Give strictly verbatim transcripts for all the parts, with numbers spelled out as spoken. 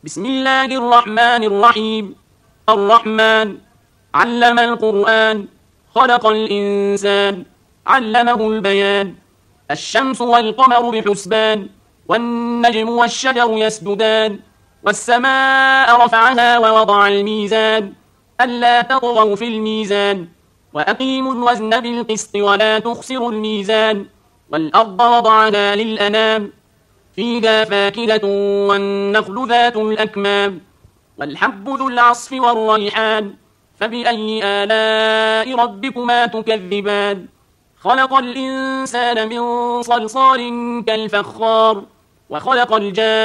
بسم الله الرحمن الرحيم. الرحمن علم القرآن، خلق الإنسان، علمه البيان. الشمس والقمر بحسبان، والنجم والشجر يسجدان. والسماء رفعها ووضع الميزان، ألا تطغوا في الميزان، وأقيموا الوزن بالقسط ولا تخسروا الميزان. والأرض وضعها للأنام، فيها فاكهة والنخل ذات الأكمام، والحب ذو العصف والريحان. فبأي آلاء ربكما تكذبان؟ خلق الإنسان من صلصال كالفخار، وخلق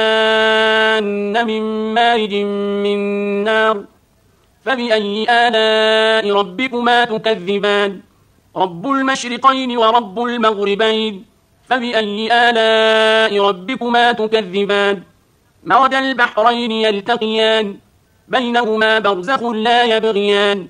الجان من مارج من نار. فبأي آلاء ربكما تكذبان؟ رب المشرقين ورب المغربين. فبأي آلاء ربكما تكذبان؟ مرج البحرين يلتقيان، بينهما برزخ لا يبغيان.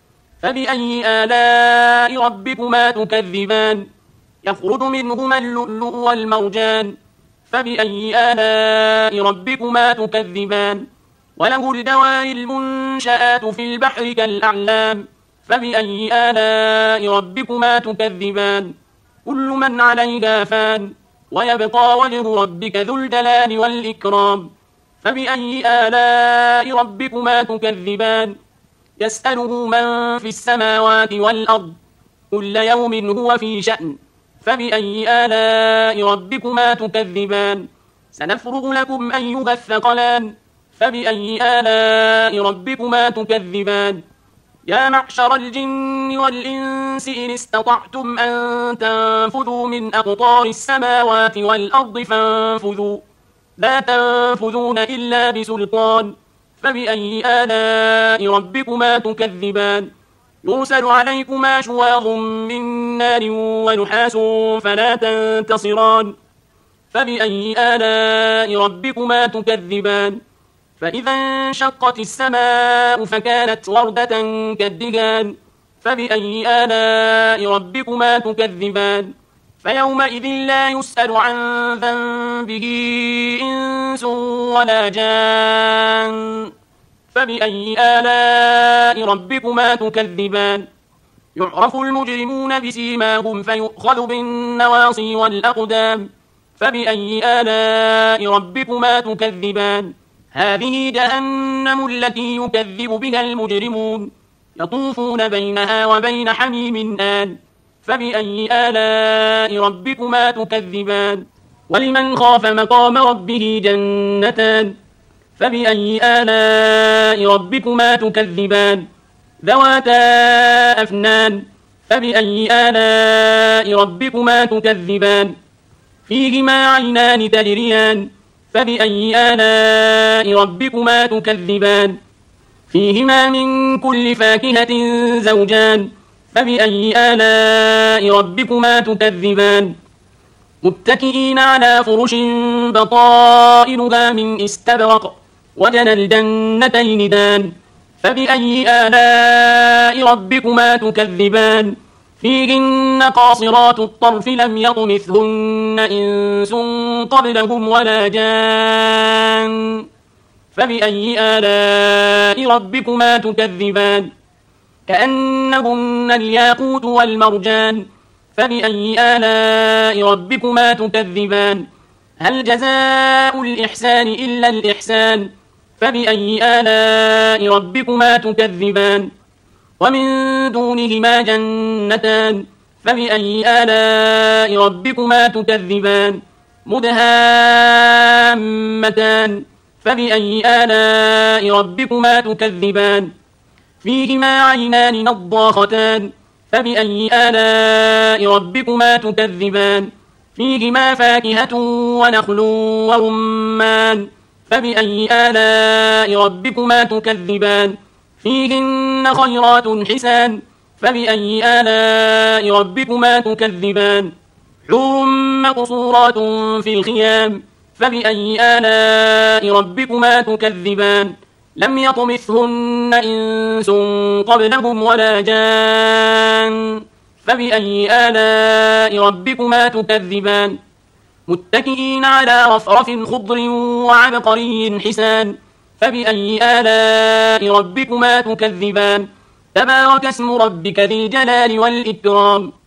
فبأي آلاء ربكما تكذبان؟ يخرج منهما اللؤلؤ والمرجان. فبأي آلاء ربكما تكذبان؟ وله الجوار المنشآت في البحر كالأعلام. فبأي آلاء ربكما تكذبان؟ كل من عليها فان، ويبقى وجه ربك ذو الجلال والإكرام. فبأي آلاء ربكما تكذبان؟ يسأله من في السماوات والأرض، كل يوم هو في شأن. فبأي آلاء ربكما تكذبان؟ سنفرغ لكم أيها الثقلان. فبأي آلاء ربكما تكذبان؟ يا معشر الجن والإنس إن استطعتم أن تنفذوا من أقطار السماوات والأرض فانفذوا، لا تنفذون إلا بسلطان. فبأي آلاء ربكما تكذبان؟ يرسل عليكما شواظ من نار ونحاس فلا تنتصران. فبأي آلاء ربكما تكذبان؟ فإذا انشقت السماء فكانت وردة كالدهان. فبأي آلاء ربكما تكذبان؟ فيومئذ لا يسأل عن ذنبه إنس ولا جان. فبأي آلاء ربكما تكذبان؟ يعرف المجرمون بسيماهم فيؤخذ بالنواصي والأقدام. فبأي آلاء ربكما تكذبان؟ هذه جهنم التي يكذب بها المجرمون، يطوفون بينها وبين حميم آن. فبأي آلاء ربكما تكذبان؟ ولمن خاف مقام ربه جنتان. فبأي آلاء ربكما تكذبان؟ ذواتا أفنان. فبأي آلاء ربكما تكذبان؟ فيهما عينان تجريان. فبأي آلاء ربكما تكذبان؟ فيهما من كل فاكهة زوجان. فبأي آلاء ربكما تكذبان؟ متكئين على فرش بطائنها من استبرق، وجنى الجنتين دان. فبأي آلاء ربكما تكذبان؟ فيهن قاصرات الطرف لم يطمثهن إنس قبلهم ولا جان. فبأي آلاء ربكما تكذبان؟ كأنهن الياقوت والمرجان. فبأي آلاء ربكما تكذبان؟ هل جزاء الإحسان إلا الإحسان؟ فبأي آلاء ربكما تكذبان؟ ومن دونهما جنتان. فبأي آلاء ربكما تكذبان؟ مدهامتان. فبأي آلاء ربكما تكذبان؟ فيهما عينان نضاختان. فبأي آلاء ربكما تكذبان؟ فيهما فاكهة ونخل ورمان. فبأي آلاء ربكما تكذبان؟ فيهن خيرات حسان. فبأي آلاء ربكما تكذبان؟ حور مقصورات في الخيام. فبأي آلاء ربكما تكذبان؟ لم يطمثهن إنس قبلهم ولا جان. فبأي آلاء ربكما تكذبان؟ متكئين على رفرف خضر وعبقري حسان. فبأي آلاء ربكما تكذبان تبارك اسم ربك ذي الجلال والإكرام